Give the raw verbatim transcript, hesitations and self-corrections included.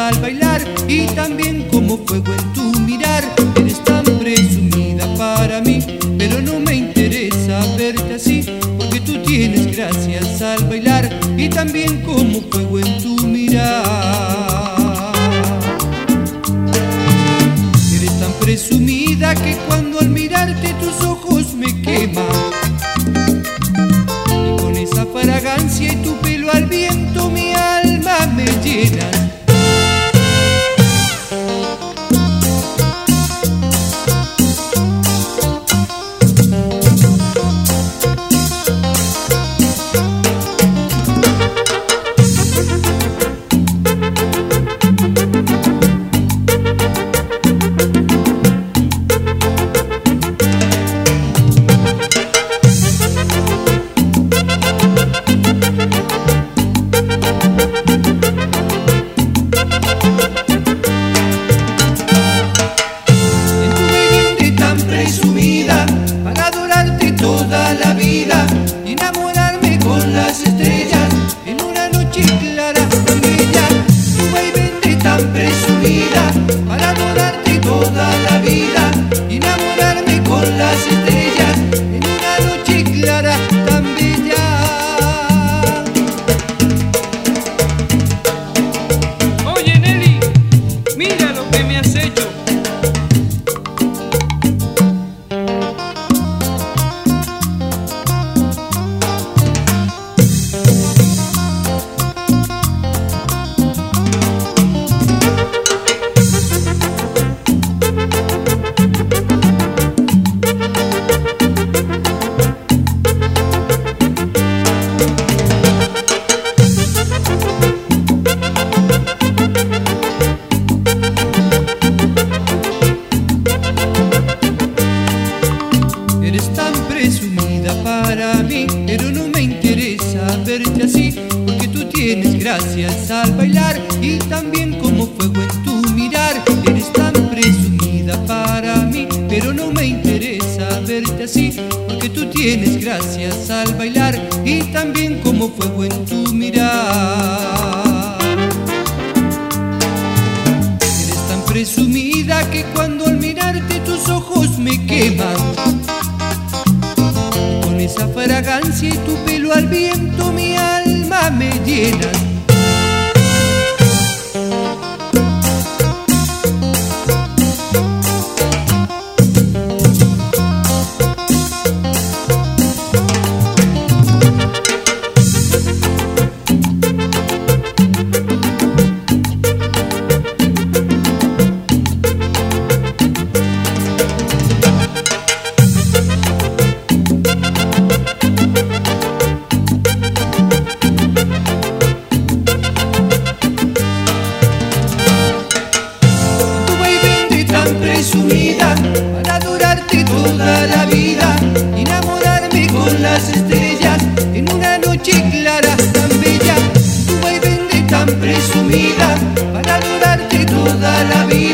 al bailar y también como fuego en tu mirar. Eres tan presumida para mí, pero no me interesa verte así, porque tú tienes gracias al bailar y también como fuego en tu mirar. Eres tan presumida que cuando al mirarte tus ojos me queman, y con esa fragancia y tu pelo al viento mi alma me llenan. Para adorarte toda la vida y enamorarme con las estrellas en una noche clara y bella. Tu baby de tan presumida, para adorarte toda la vida y enamorarme con las estrellas en una noche clara tan bella. Oye Nelly, mira lo que me has hecho. Eres tan presumida para mí, pero no me interesa verte así, porque tú tienes gracias al bailar y también como fuego en tu mirar. Eres tan presumida para mí, pero no me interesa verte así, porque tú tienes gracias al bailar y también como fuego en tu mirar. Eres tan presumida que cuando al mirarte tus ojos me queman, con esa fragancia y tu pelo al viento mi alma me llenan. Presumida, para adorarte toda la vida y enamorarme con las estrellas en una noche clara tan bella. Tu baby tan presumida, para adorarte toda la vida